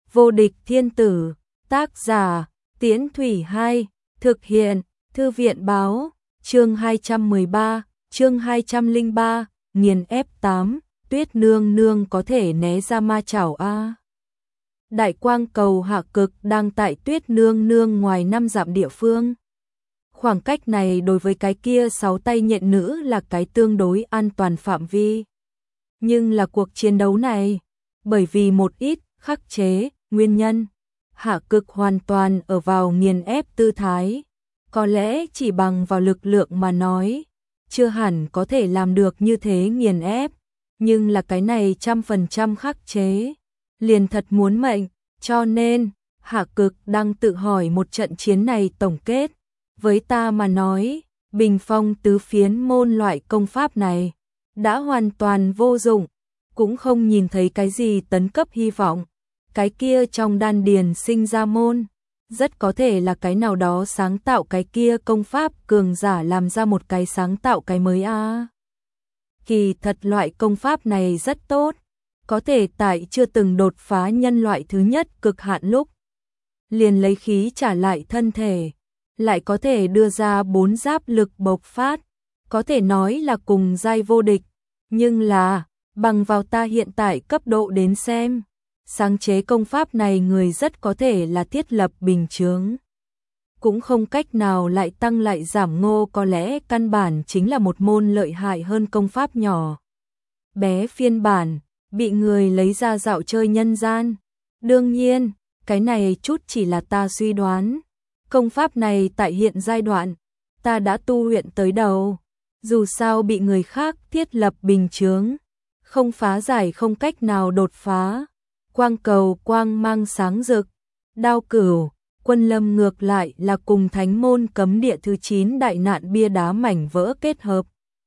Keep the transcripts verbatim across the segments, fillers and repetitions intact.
Vô địch thiên tử, tác giả, Tiễn Thủy hai, thực hiện, Thư viện báo, chương hai trăm mười ba, chương hai trăm lẻ ba, nghiền ép tám, Tuyết nương nương có thể né ra ma chảo a. Đại quang cầu hạ cực đang tại Tuyết nương nương ngoài năm dặm địa phương. Khoảng cách này đối với cái kia sáu tay nhện nữ là cái tương đối an toàn phạm vi. Nhưng là cuộc chiến đấu này, bởi vì một ít khắc chế, nguyên nhân, hạ cực hoàn toàn ở vào nghiền ép tư thái. Có lẽ chỉ bằng vào lực lượng mà nói, chưa hẳn có thể làm được như thế nghiền ép, nhưng là cái này trăm phần trăm khắc chế, liền thật muốn mệnh, cho nên, hạ cực đang tự hỏi một trận chiến này tổng kết. Với ta mà nói, bình phong tứ phiến môn loại công pháp này, đã hoàn toàn vô dụng, cũng không nhìn thấy cái gì tấn cấp hy vọng. Cái kia trong đan điền sinh ra môn, rất có thể là cái nào đó sáng tạo cái kia công pháp cường giả làm ra một cái sáng tạo cái mới a. À. Kỳ thật loại công pháp này rất tốt, có thể tại chưa từng đột phá nhân loại thứ nhất cực hạn lúc, liền lấy khí trả lại thân thể, lại có thể đưa ra bốn giáp lực bộc phát, có thể nói là cùng giai vô địch, nhưng là, bằng vào ta hiện tại cấp độ đến xem, sáng chế công pháp này người rất có thể là thiết lập bình chướng. Cũng không cách nào lại tăng lại giảm ngô, có lẽ căn bản chính là một môn lợi hại hơn công pháp nhỏ. Bé phiên bản, bị người lấy ra dạo chơi nhân gian. Đương nhiên, cái này chút chỉ là ta suy đoán. Công pháp này tại hiện giai đoạn, ta đã tu luyện tới đầu. Dù sao bị người khác thiết lập bình chướng, không phá giải không cách nào đột phá. Quang cầu quang mang sáng rực, đao cửu, quân lâm ngược lại là cùng thánh môn cấm địa thứ chín đại nạn bia đá mảnh vỡ kết hợp.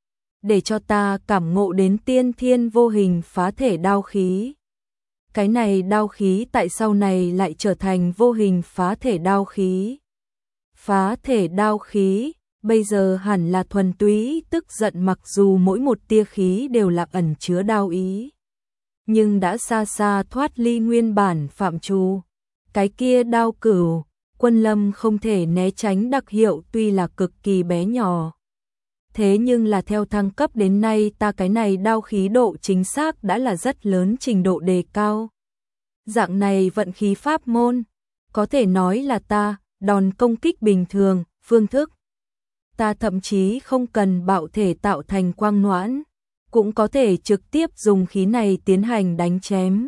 Để cho ta cảm ngộ đến tiên thiên vô hình phá thể đao khí. Cái này đao khí tại sau này lại trở thành vô hình phá thể đao khí. Phá thể đao khí, bây giờ hẳn là thuần túy tức giận, mặc dù mỗi một tia khí đều là ẩn chứa đao ý. Nhưng đã xa xa thoát ly nguyên bản phạm trù. Cái kia đao cửu, quân lâm không thể né tránh đặc hiệu tuy là cực kỳ bé nhỏ. Thế nhưng là theo thăng cấp đến nay ta cái này đao khí độ chính xác đã là rất lớn trình độ đề cao. Dạng này vận khí pháp môn, có thể nói là ta, đòn công kích bình thường, phương thức. Ta thậm chí không cần bạo thể tạo thành quang noãn, cũng có thể trực tiếp dùng khí này tiến hành đánh chém.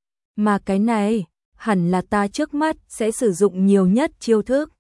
Mà cái này, hẳn là ta trước mắt sẽ sử dụng nhiều nhất chiêu thức.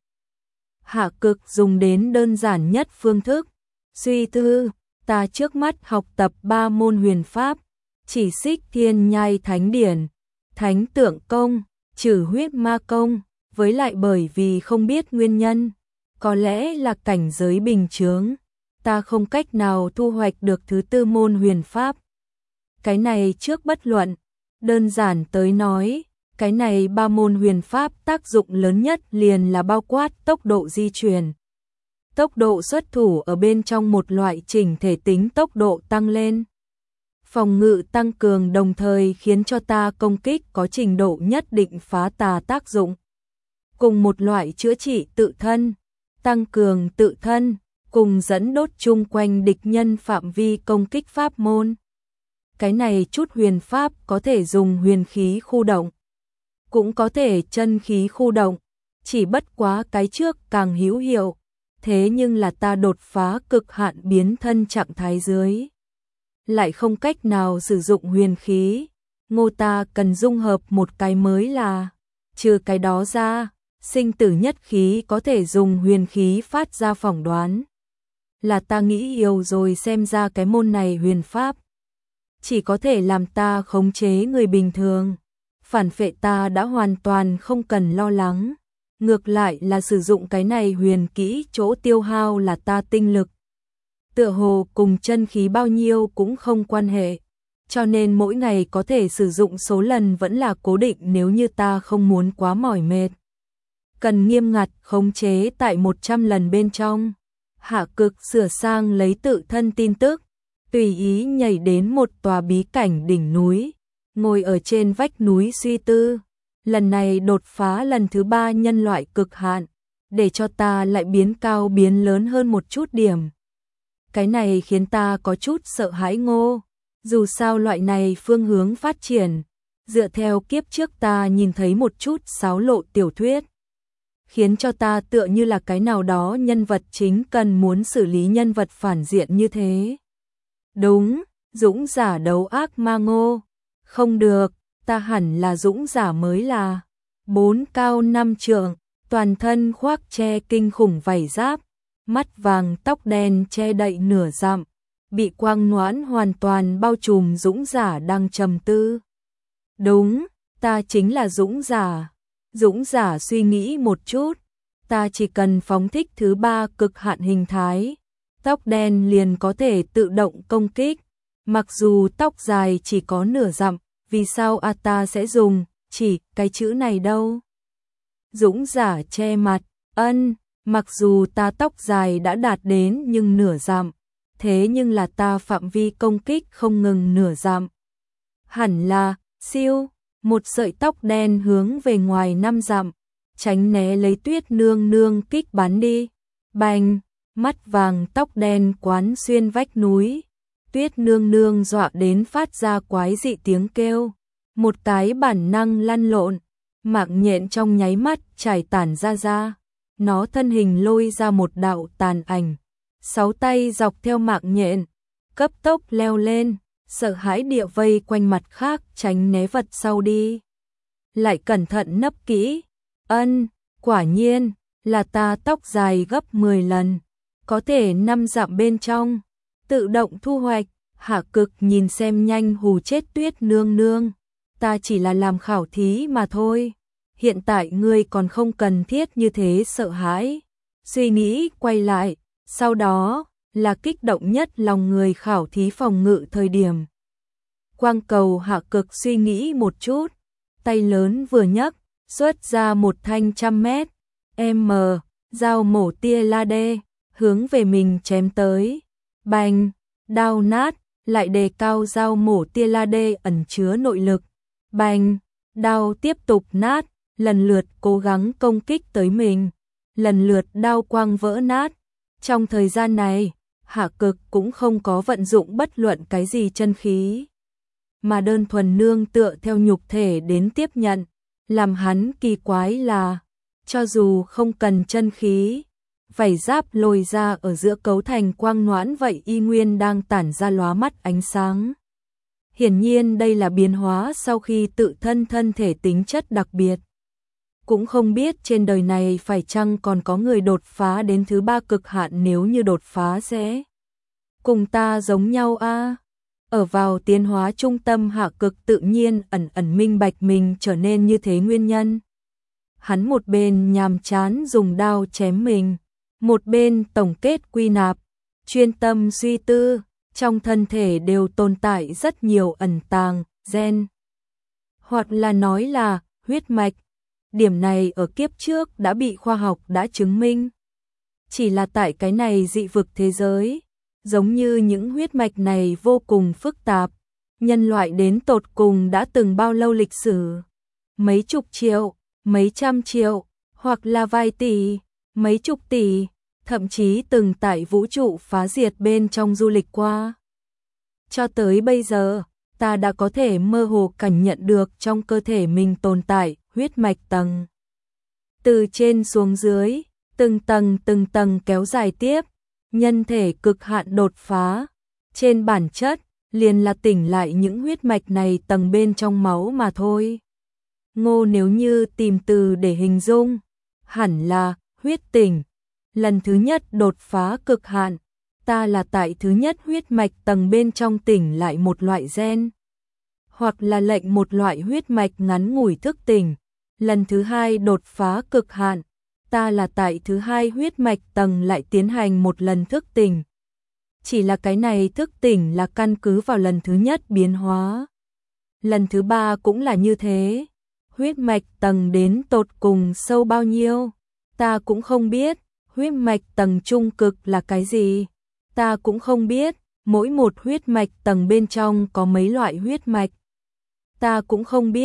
Hạ cực dùng đến đơn giản nhất phương thức. Suy tư, ta trước mắt học tập ba môn huyền pháp, chỉ xích thiên nhai thánh điển, thánh tượng công, trừ huyết ma công, với lại bởi vì không biết nguyên nhân, có lẽ là cảnh giới bình chướng, ta không cách nào thu hoạch được thứ tư môn huyền pháp. Cái này trước bất luận, đơn giản tới nói, cái này ba môn huyền pháp tác dụng lớn nhất liền là bao quát tốc độ di chuyển. Tốc độ xuất thủ ở bên trong một loại chỉnh thể tính tốc độ tăng lên. Phòng ngự tăng cường đồng thời khiến cho ta công kích có trình độ nhất định phá tà tác dụng. Cùng một loại chữa trị tự thân, tăng cường tự thân, cùng dẫn đốt chung quanh địch nhân phạm vi công kích pháp môn. Cái này chút huyền pháp có thể dùng huyền khí khu động, cũng có thể chân khí khu động, chỉ bất quá cái trước càng hữu hiệu. Thế nhưng là ta đột phá cực hạn biến thân trạng thái dưới, lại không cách nào sử dụng huyền khí, ngô ta cần dung hợp một cái mới là, trừ cái đó ra, sinh tử nhất khí có thể dùng huyền khí phát ra phỏng đoán. Là ta nghĩ yêu rồi, xem ra cái môn này huyền pháp, chỉ có thể làm ta khống chế người bình thường, phản phệ ta đã hoàn toàn không cần lo lắng. Ngược lại là sử dụng cái này huyền kỹ chỗ tiêu hao là ta tinh lực. Tựa hồ cùng chân khí bao nhiêu cũng không quan hệ. Cho nên mỗi ngày có thể sử dụng số lần vẫn là cố định nếu như ta không muốn quá mỏi mệt. Cần nghiêm ngặt khống chế tại một trăm lần bên trong. Hạ cực sửa sang lấy tự thân tin tức. Tùy ý nhảy đến một tòa bí cảnh đỉnh núi. Ngồi ở trên vách núi suy tư. lần này đột phá lần thứ ba nhân loại cực hạn, để cho ta lại biến cao biến lớn hơn một chút điểm. Cái này khiến ta có chút sợ hãi Ngô, dù sao loại này phương hướng phát triển, dựa theo kiếp trước ta nhìn thấy một chút xáo lộ tiểu thuyết, khiến cho ta tựa như là cái nào đó nhân vật chính cần muốn xử lý nhân vật phản diện như thế. Đúng, dũng giả đấu ác ma Ngô, không được, ta hẳn là dũng giả mới là. Bốn cao năm trượng, toàn thân khoác che kinh khủng vảy giáp, mắt vàng tóc đen che đậy nửa dặm, bị quang noãn hoàn toàn bao trùm dũng giả đang trầm tư. Đúng, ta chính là dũng giả. Dũng giả suy nghĩ một chút, ta chỉ cần phóng thích thứ ba cực hạn hình thái, tóc đen liền có thể tự động công kích. Mặc dù tóc dài chỉ có nửa dặm, vì sao a ta sẽ dùng chỉ cái chữ này đâu? Dũng giả che mặt, ân, mặc dù ta tóc dài đã đạt đến nhưng nửa dặm, thế nhưng là ta phạm vi công kích không ngừng nửa dặm. Hẳn là, siêu, một sợi tóc đen hướng về ngoài năm dặm, tránh né lấy Tuyết Nương Nương kích bắn đi. Bành, mắt vàng tóc đen quán xuyên vách núi. Tuyết Nương Nương dọa đến phát ra quái dị tiếng kêu, một cái bản năng lăn lộn, mạng nhện trong nháy mắt trải tản ra ra, nó thân hình lôi ra một đạo tàn ảnh, sáu tay dọc theo mạng nhện, cấp tốc leo lên, sợ hãi địa vây quanh mặt khác tránh né vật sau đi. Lại cẩn thận nấp kỹ, ân, quả nhiên, là ta tóc dài gấp mười lần, có thể năm dặm bên trong, tự động thu hoạch. Hạ Cực nhìn xem nhanh hù chết Tuyết Nương Nương, ta chỉ là làm khảo thí mà thôi, hiện tại ngươi còn không cần thiết như thế sợ hãi. Suy nghĩ quay lại, sau đó là kích động nhất lòng người khảo thí phòng ngự thời điểm. Quang cầu Hạ Cực suy nghĩ một chút, tay lớn vừa nhấc, xuất ra một thanh trăm mét m dao mổ tia laser, hướng về mình chém tới. Bành, đao nát, lại đề cao dao mổ tia laser ẩn chứa nội lực. Bành, đao tiếp tục nát, lần lượt cố gắng công kích tới mình, lần lượt đao quang vỡ nát. Trong thời gian này, Hạ Cực cũng không có vận dụng bất luận cái gì chân khí, mà đơn thuần nương tựa theo nhục thể đến tiếp nhận. Làm hắn kỳ quái là, cho dù không cần chân khí, vảy giáp lồi ra ở giữa cấu thành quang noãn vậy y nguyên đang tản ra lóa mắt ánh sáng. Hiển nhiên đây là biến hóa sau khi tự thân thân thể tính chất đặc biệt. Cũng không biết trên đời này phải chăng còn có người đột phá đến thứ ba cực hạn, nếu như đột phá sẽ cùng ta giống nhau a. À? Ở vào tiến hóa trung tâm Hạ Cực tự nhiên ẩn ẩn minh bạch mình trở nên như thế nguyên nhân. Hắn một bên nhàm chán dùng đao chém mình, một bên tổng kết quy nạp, chuyên tâm suy tư, trong thân thể đều tồn tại rất nhiều ẩn tàng, gen, hoặc là nói là huyết mạch. Điểm này ở kiếp trước đã bị khoa học đã chứng minh. Chỉ là tại cái này dị vực thế giới, giống như những huyết mạch này vô cùng phức tạp, nhân loại đến tột cùng đã từng bao lâu lịch sử? Mấy chục triệu, mấy trăm triệu, hoặc là vài tỷ, mấy chục tỷ, thậm chí từng tại vũ trụ phá diệt bên trong du lịch qua. Cho tới bây giờ, ta đã có thể mơ hồ cảm nhận được trong cơ thể mình tồn tại huyết mạch tầng. Từ trên xuống dưới, từng tầng từng tầng kéo dài tiếp, nhân thể cực hạn đột phá. Trên bản chất, liền là tỉnh lại những huyết mạch này tầng bên trong máu mà thôi. Ngô nếu như tìm từ để hình dung, hẳn là huyết tỉnh. Lần thứ nhất đột phá cực hạn, ta là tại thứ nhất huyết mạch tầng bên trong tỉnh lại một loại gen, hoặc là lệnh một loại huyết mạch ngắn ngủi thức tỉnh. Lần thứ hai đột phá cực hạn, ta là tại thứ hai huyết mạch tầng lại tiến hành một lần thức tỉnh. Chỉ là cái này thức tỉnh là căn cứ vào lần thứ nhất biến hóa. Lần thứ ba cũng là như thế. Huyết mạch tầng đến tột cùng sâu bao nhiêu, ta cũng không biết. Huyết mạch tầng trung cực là cái gì, ta cũng không biết. Mỗi một huyết mạch tầng bên trong có mấy loại huyết mạch, ta cũng không biết.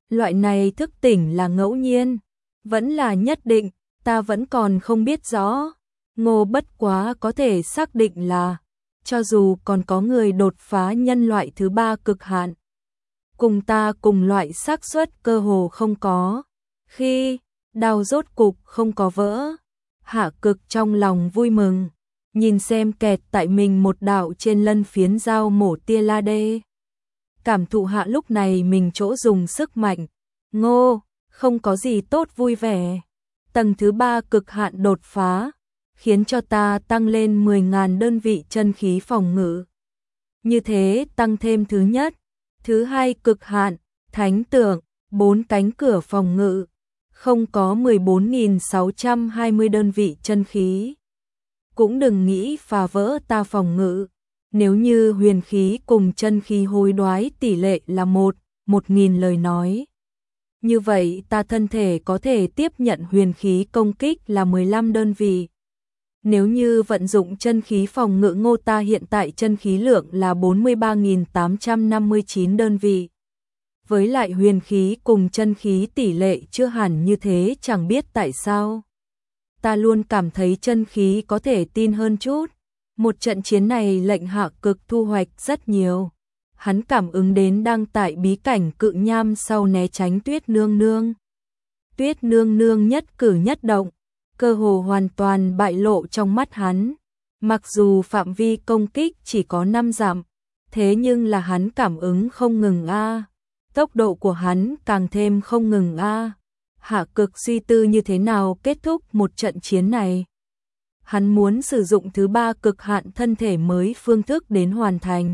Loại này thức tỉnh là ngẫu nhiên, vẫn là nhất định, ta vẫn còn không biết rõ. Ngô bất quá có thể xác định là, cho dù còn có người đột phá nhân loại thứ ba cực hạn, cùng ta cùng loại xác suất cơ hồ không có. Khi đao rốt cục không có vỡ, Hạ Cực trong lòng vui mừng, nhìn xem kẹt tại mình một đạo trên lân phiến dao mổ tia la đê. Cảm thụ hạ lúc này mình chỗ dùng sức mạnh, Ngô, không có gì tốt vui vẻ. Tầng thứ ba cực hạn đột phá, khiến cho ta tăng lên mười nghìn đơn vị chân khí phòng ngự. Như thế tăng thêm thứ nhất, thứ hai cực hạn, thánh tượng, bốn cánh cửa phòng ngự, không có mười bốn nghìn sáu trăm hai mươi đơn vị chân khí. Cũng đừng nghĩ phá vỡ ta phòng ngự, nếu như huyền khí cùng chân khí hối đoái tỷ lệ là một, một nghìn lời nói. Như vậy ta thân thể có thể tiếp nhận huyền khí công kích là mười lăm đơn vị. Nếu như vận dụng chân khí phòng ngự Ngô ta hiện tại chân khí lượng là bốn mươi ba nghìn tám trăm năm mươi chín đơn vị. Với lại huyền khí cùng chân khí tỷ lệ chưa hẳn như thế, chẳng biết tại sao. Ta luôn cảm thấy chân khí có thể tin hơn chút. Một trận chiến này lệnh Hạ Cực thu hoạch rất nhiều. Hắn cảm ứng đến đang tại bí cảnh cự nham sau né tránh Tuyết Nương Nương. Tuyết Nương Nương nhất cử nhất động, cơ hồ hoàn toàn bại lộ trong mắt hắn. Mặc dù phạm vi công kích chỉ có năm dặm, thế nhưng là hắn cảm ứng không ngừng a. Tốc độ của hắn càng thêm không ngừng a. Hạ Cực suy tư như thế nào kết thúc một trận chiến này. Hắn muốn sử dụng thứ ba cực hạn thân thể mới phương thức đến hoàn thành.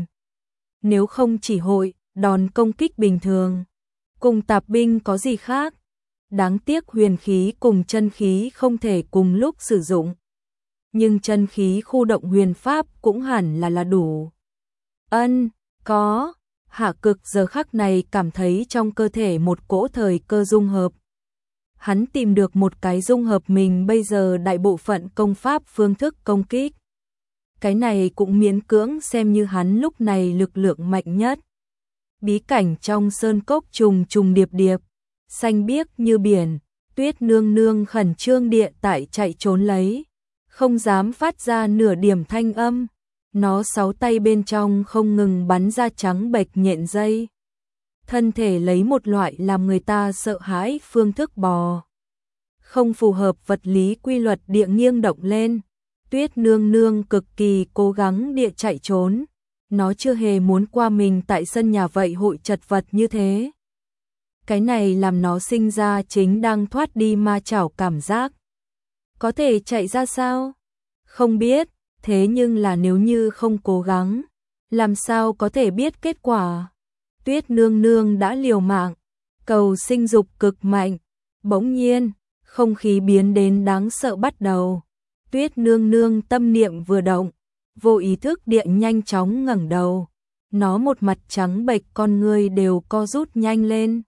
Nếu không chỉ hội, đòn công kích bình thường, cùng tạp binh có gì khác. Đáng tiếc huyền khí cùng chân khí không thể cùng lúc sử dụng. Nhưng chân khí khu động huyền pháp cũng hẳn là là đủ. Ân, có. Hạ Cực giờ khắc này cảm thấy trong cơ thể một cỗ thời cơ dung hợp. Hắn tìm được một cái dung hợp mình bây giờ đại bộ phận công pháp phương thức công kích. Cái này cũng miễn cưỡng xem như hắn lúc này lực lượng mạnh nhất. Bí cảnh trong sơn cốc trùng trùng điệp điệp, xanh biếc như biển, Tuyết Nương Nương khẩn trương địa tại chạy trốn lấy, không dám phát ra nửa điểm thanh âm. Nó sáu tay bên trong không ngừng bắn ra trắng bệch nhện dây. Thân thể lấy một loại làm người ta sợ hãi phương thức bò. Không phù hợp vật lý quy luật địa nghiêng động lên. Tuyết Nương Nương cực kỳ cố gắng địa chạy trốn. Nó chưa hề muốn qua mình tại sân nhà vậy hội chật vật như thế. Cái này làm nó sinh ra chính đang thoát đi ma chảo cảm giác. Có thể chạy ra sao? Không biết, thế nhưng là nếu như không cố gắng, làm sao có thể biết kết quả? Tuyết Nương Nương đã liều mạng, cầu sinh dục cực mạnh. Bỗng nhiên, không khí biến đến đáng sợ bắt đầu. Tuyết Nương Nương tâm niệm vừa động, vô ý thức địa nhanh chóng ngẩng đầu. Nó một mặt trắng bệch, con người đều co rút nhanh lên.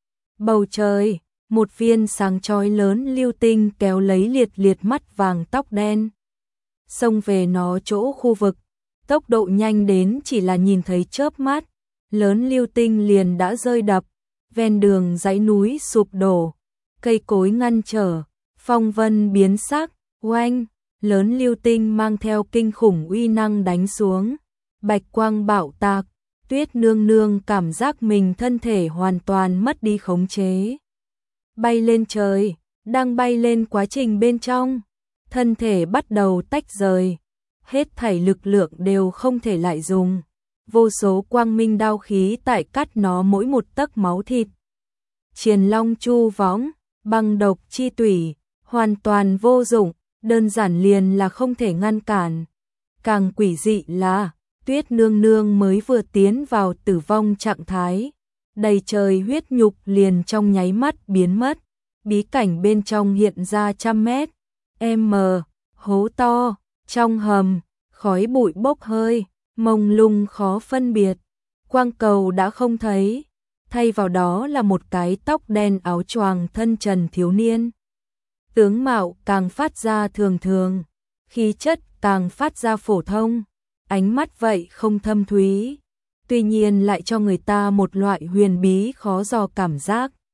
Bầu trời, một viên sáng chói lớn lưu tinh kéo lấy liệt liệt mắt vàng tóc đen. Xông về nó chỗ khu vực, tốc độ nhanh đến chỉ là nhìn thấy chớp mắt, lớn lưu tinh liền đã rơi đập, ven đường dãy núi sụp đổ, cây cối ngăn trở, phong vân biến sắc, oanh, lớn lưu tinh mang theo kinh khủng uy năng đánh xuống, bạch quang bạo tạc. Tuyết Nương Nương cảm giác mình thân thể hoàn toàn mất đi khống chế. Bay lên trời, đang bay lên quá trình bên trong, thân thể bắt đầu tách rời, hết thảy lực lượng đều không thể lại dùng. Vô số quang minh đao khí tại cắt nó mỗi một tấc máu thịt. Triền long chu võng, băng độc chi tủy, hoàn toàn vô dụng, đơn giản liền là không thể ngăn cản. Càng quỷ dị là Tuyết Nương Nương mới vừa tiến vào tử vong trạng thái, đầy trời huyết nhục liền trong nháy mắt biến mất. Bí cảnh bên trong hiện ra trăm mét, m, hố to, trong hầm, khói bụi bốc hơi, mông lung khó phân biệt. Quang cầu đã không thấy, thay vào đó là một cái tóc đen áo choàng thân trần thiếu niên. Tướng mạo càng phát ra thường thường, khí chất càng phát ra phổ thông. Ánh mắt vậy không thâm thúy, tuy nhiên lại cho người ta một loại huyền bí khó dò cảm giác.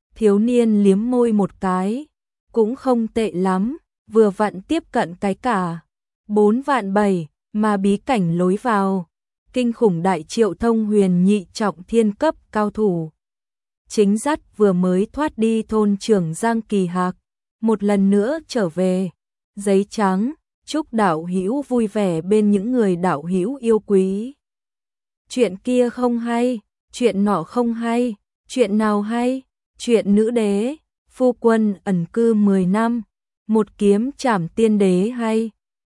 Thiếu niên liếm môi một cái, cũng không tệ lắm, vừa vặn tiếp cận cái cả. Bốn vạn bảy, mà bí cảnh lối vào. Kinh khủng đại triệu thông huyền nhị trọng thiên cấp cao thủ. Chính dắt vừa mới thoát đi thôn trưởng Giang Kỳ Hạc, một lần nữa trở về. Giấy trắng, chúc đạo hữu vui vẻ bên những người đạo hữu yêu quý. Chuyện kia không hay, chuyện nọ không hay, chuyện nào hay? Chuyện nữ đế, phu quân ẩn cư mười năm, một kiếm trảm tiên đế hay.